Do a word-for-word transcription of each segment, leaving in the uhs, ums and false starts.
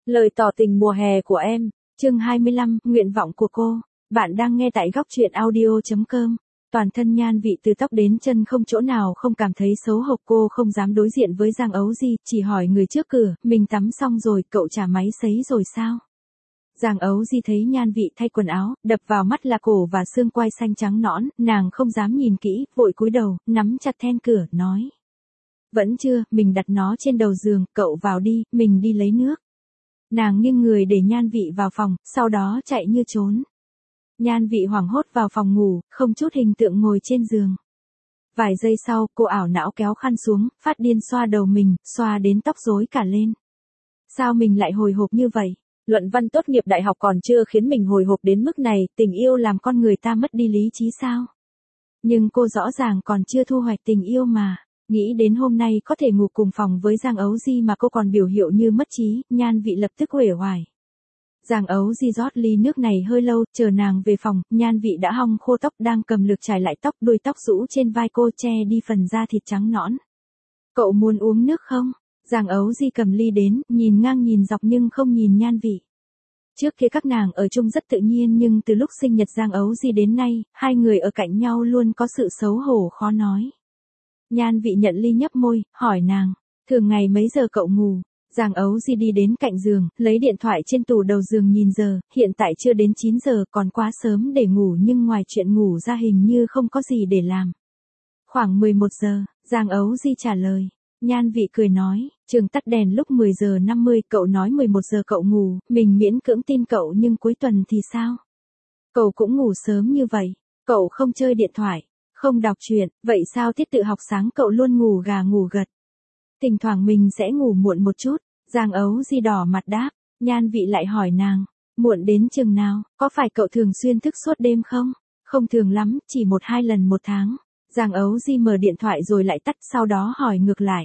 Lời tỏ tình mùa hè của em, chương hai mươi lăm, nguyện vọng của cô. Bạn đang nghe tại góc truyện audio chấm com. Toàn thân Nhan Vị từ tóc đến chân không chỗ nào không cảm thấy xấu hổ, cô không dám đối diện với Giang Ấu Di, chỉ hỏi người trước cửa, mình tắm xong rồi, cậu trả máy sấy rồi sao? Giang Ấu Di thấy Nhan Vị thay quần áo, đập vào mắt là cổ và xương quai xanh trắng nõn, nàng không dám nhìn kỹ, vội cúi đầu, nắm chặt then cửa, nói. Vẫn chưa, mình đặt nó trên đầu giường, cậu vào đi, mình đi lấy nước. Nàng nghiêng người để Nhan Vị vào phòng, sau đó chạy như trốn. Nhan Vị hoảng hốt vào phòng ngủ, không chút hình tượng ngồi trên giường. Vài giây sau, cô ảo não kéo khăn xuống, phát điên xoa đầu mình, xoa đến tóc rối cả lên. Sao mình lại hồi hộp như vậy? Luận văn tốt nghiệp đại học còn chưa khiến mình hồi hộp đến mức này, tình yêu làm con người ta mất đi lý trí sao? Nhưng cô rõ ràng còn chưa thu hoạch tình yêu mà. Nghĩ đến hôm nay có thể ngủ cùng phòng với Giang Ấu Di mà cô còn biểu hiệu như mất trí, Nhan Vị lập tức uể oải. Giang Ấu Di rót ly nước này hơi lâu, chờ nàng về phòng, Nhan Vị đã hong khô tóc, đang cầm lược chải lại tóc, đuôi tóc rũ trên vai cô che đi phần da thịt trắng nõn. Cậu muốn uống nước không? Giang Ấu Di cầm ly đến, nhìn ngang nhìn dọc nhưng không nhìn Nhan Vị. Trước kia các nàng ở chung rất tự nhiên nhưng từ lúc sinh nhật Giang Ấu Di đến nay, hai người ở cạnh nhau luôn có sự xấu hổ khó nói. Nhan Vị nhận ly nhấp môi, hỏi nàng, thường ngày mấy giờ cậu ngủ? Giang Ấu Di đi đến cạnh giường, lấy điện thoại trên tủ đầu giường nhìn giờ, hiện tại chưa đến chín giờ, còn quá sớm để ngủ nhưng ngoài chuyện ngủ ra hình như không có gì để làm. Khoảng mười một giờ, Giang Ấu Di trả lời. Nhan Vị cười nói, trường tắt đèn lúc mười giờ năm mươi, cậu nói mười một giờ cậu ngủ, mình miễn cưỡng tin cậu nhưng cuối tuần thì sao? Cậu cũng ngủ sớm như vậy, cậu không chơi điện thoại. Không đọc truyện, vậy sao tiết tự học sáng cậu luôn ngủ gà ngủ gật? Thỉnh thoảng mình sẽ ngủ muộn một chút, Giang Ấu Di đỏ mặt đáp, Nhan Vị lại hỏi nàng, muộn đến chừng nào, có phải cậu thường xuyên thức suốt đêm không? Không thường lắm, chỉ một hai lần một tháng. Giang Ấu Di mở điện thoại rồi lại tắt, sau đó hỏi ngược lại.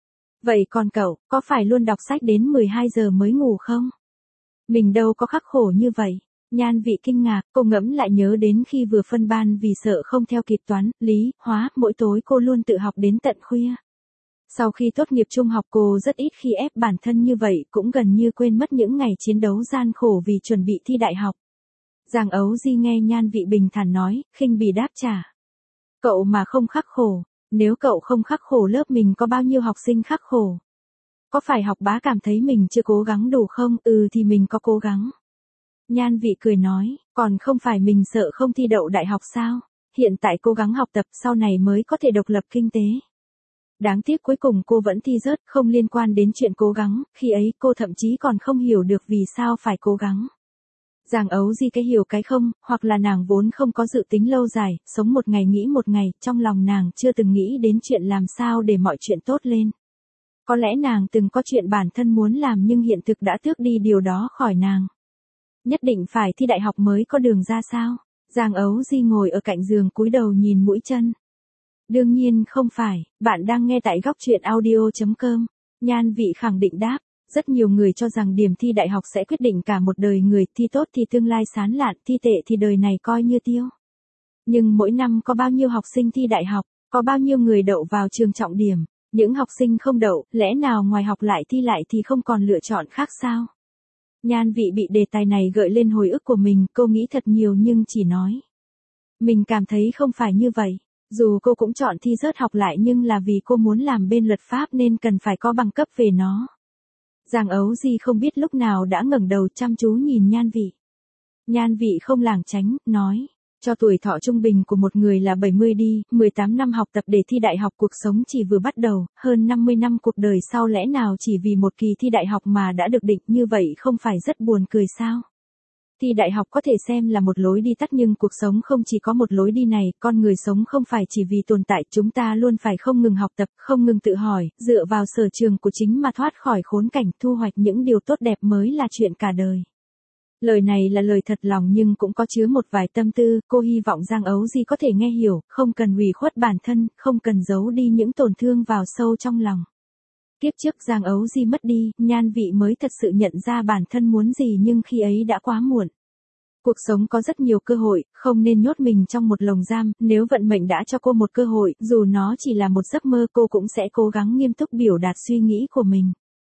Vậy còn cậu, có phải luôn đọc sách đến mười hai giờ mới ngủ không? Mình đâu có khắc khổ như vậy. Nhan Vị kinh ngạc, cô ngẫm lại nhớ đến khi vừa phân ban vì sợ không theo kịp toán, lý, hóa, mỗi tối cô luôn tự học đến tận khuya. Sau khi tốt nghiệp trung học cô rất ít khi ép bản thân như vậy, cũng gần như quên mất những ngày chiến đấu gian khổ vì chuẩn bị thi đại học. Giang Ấu Di nghe Nhan Vị bình thản nói, khinh bỉ đáp trả. Cậu mà không khắc khổ, nếu cậu không khắc khổ lớp mình có bao nhiêu học sinh khắc khổ? Có phải học bá cảm thấy mình chưa cố gắng đủ không? Ừ thì mình có cố gắng. Nhan Vị cười nói, còn không phải mình sợ không thi đậu đại học sao? Hiện tại cố gắng học tập sau này mới có thể độc lập kinh tế. Đáng tiếc cuối cùng cô vẫn thi rớt, không liên quan đến chuyện cố gắng, khi ấy cô thậm chí còn không hiểu được vì sao phải cố gắng. Giang Ấu Di cái hiểu cái không, hoặc là nàng vốn không có dự tính lâu dài, sống một ngày nghĩ một ngày, trong lòng nàng chưa từng nghĩ đến chuyện làm sao để mọi chuyện tốt lên. Có lẽ nàng từng có chuyện bản thân muốn làm nhưng hiện thực đã tước đi điều đó khỏi nàng. Nhất định phải thi đại học mới có đường ra sao? Giang Ấu Di ngồi ở cạnh giường cúi đầu nhìn mũi chân. Đương nhiên không phải, bạn đang nghe tại góc truyện audio chấm com. Nhan Vị khẳng định đáp, rất nhiều người cho rằng điểm thi đại học sẽ quyết định cả một đời người, thi tốt thì tương lai sáng lạn, thi tệ thì đời này coi như tiêu. Nhưng mỗi năm có bao nhiêu học sinh thi đại học, có bao nhiêu người đậu vào trường trọng điểm, những học sinh không đậu, lẽ nào ngoài học lại thi lại thì không còn lựa chọn khác sao? Nhan Vị bị đề tài này gợi lên hồi ức của mình, cô nghĩ thật nhiều nhưng chỉ nói. Mình cảm thấy không phải như vậy, dù cô cũng chọn thi rớt học lại nhưng là vì cô muốn làm bên luật pháp nên cần phải có bằng cấp về nó. Giang Ấu Di không biết lúc nào đã ngẩng đầu chăm chú nhìn Nhan Vị. Nhan Vị không lảng tránh, nói. Cho tuổi thọ trung bình của một người là bảy mươi đi, mười tám năm học tập để thi đại học, cuộc sống chỉ vừa bắt đầu, hơn năm mươi năm cuộc đời sau lẽ nào chỉ vì một kỳ thi đại học mà đã được định, như vậy không phải rất buồn cười sao? Thi đại học có thể xem là một lối đi tắt nhưng cuộc sống không chỉ có một lối đi này, con người sống không phải chỉ vì tồn tại, chúng ta luôn phải không ngừng học tập, không ngừng tự hỏi, dựa vào sở trường của chính mà thoát khỏi khốn cảnh, thu hoạch những điều tốt đẹp mới là chuyện cả đời. Lời này là lời thật lòng nhưng cũng có chứa một vài tâm tư, cô hy vọng Giang Ấu Di có thể nghe hiểu, không cần hủy khuất bản thân, không cần giấu đi những tổn thương vào sâu trong lòng. Kiếp trước Giang Ấu Di mất đi, Nhan Vị mới thật sự nhận ra bản thân muốn gì nhưng khi ấy đã quá muộn. Cuộc sống có rất nhiều cơ hội, không nên nhốt mình trong một lồng giam, nếu vận mệnh đã cho cô một cơ hội, dù nó chỉ là một giấc mơ cô cũng sẽ cố gắng nghiêm túc biểu đạt suy nghĩ của mình.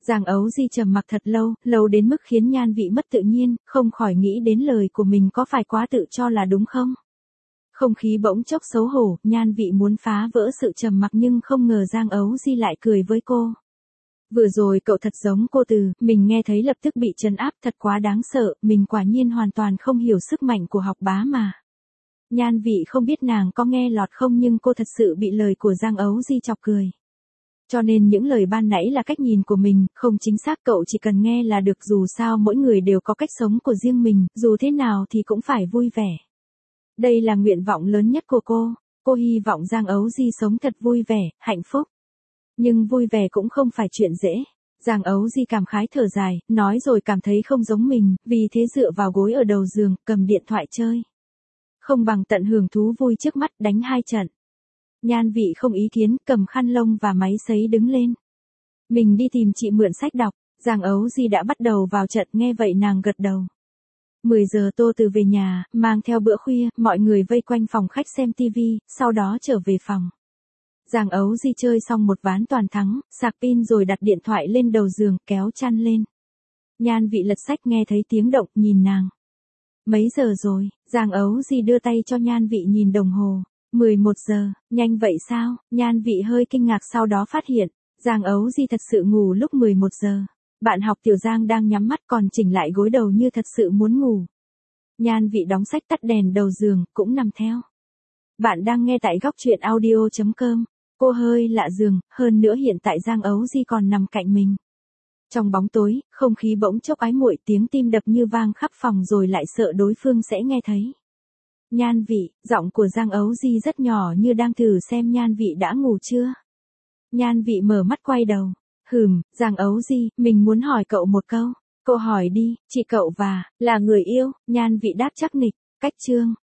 Giang Ấu Di trầm mặc thật lâu, lâu đến mức khiến Nhan Vị mất tự nhiên, không khỏi nghĩ đến lời của mình có phải quá tự cho là đúng không? Không khí bỗng chốc xấu hổ, Nhan Vị muốn phá vỡ sự trầm mặc nhưng không ngờ Giang Ấu Di lại cười với cô. Vừa rồi cậu thật giống cô Từ, mình nghe thấy lập tức bị trấn áp, thật quá đáng sợ, mình quả nhiên hoàn toàn không hiểu sức mạnh của học bá mà. Nhan Vị không biết nàng có nghe lọt không nhưng cô thật sự bị lời của Giang Ấu Di chọc cười. Cho nên những lời ban nãy là cách nhìn của mình, không chính xác, cậu chỉ cần nghe là được, dù sao mỗi người đều có cách sống của riêng mình, dù thế nào thì cũng phải vui vẻ. Đây là nguyện vọng lớn nhất của cô, cô hy vọng Giang Ấu Di sống thật vui vẻ, hạnh phúc. Nhưng vui vẻ cũng không phải chuyện dễ. Giang Ấu Di cảm khái thở dài, nói rồi cảm thấy không giống mình, vì thế dựa vào gối ở đầu giường, cầm điện thoại chơi. Không bằng tận hưởng thú vui trước mắt, đánh hai trận. Nhan Vị không ý kiến, cầm khăn lông và máy sấy đứng lên. Mình đi tìm chị mượn sách đọc, Giang Ấu Di đã bắt đầu vào trận, nghe vậy nàng gật đầu. mười giờ Tô Từ về nhà, mang theo bữa khuya, mọi người vây quanh phòng khách xem tivi, sau đó trở về phòng. Giang Ấu Di chơi xong một ván toàn thắng, sạc pin rồi đặt điện thoại lên đầu giường, kéo chăn lên. Nhan Vị lật sách nghe thấy tiếng động, nhìn nàng. Mấy giờ rồi? Giang Ấu Di đưa tay cho Nhan Vị nhìn đồng hồ. mười một giờ, nhanh vậy sao? Nhan Vị hơi kinh ngạc sau đó phát hiện, Giang Ấu Di thật sự ngủ lúc mười một giờ. Bạn học Tiểu Giang đang nhắm mắt còn chỉnh lại gối đầu như thật sự muốn ngủ. Nhan Vị đóng sách tắt đèn đầu giường, cũng nằm theo. Bạn đang nghe tại góc truyện audio chấm com. Cô hơi lạ giường, hơn nữa hiện tại Giang Ấu Di còn nằm cạnh mình. Trong bóng tối, không khí bỗng chốc ái muội, tiếng tim đập như vang khắp phòng rồi lại sợ đối phương sẽ nghe thấy. Nhan Vị, giọng của Giang Ấu Di rất nhỏ như đang thử xem Nhan Vị đã ngủ chưa. Nhan Vị mở mắt quay đầu. Hừm, Giang Ấu Di, mình muốn hỏi cậu một câu. Cô hỏi đi, chị cậu và, là người yêu, Nhan Vị đáp chắc nịch, cách chương.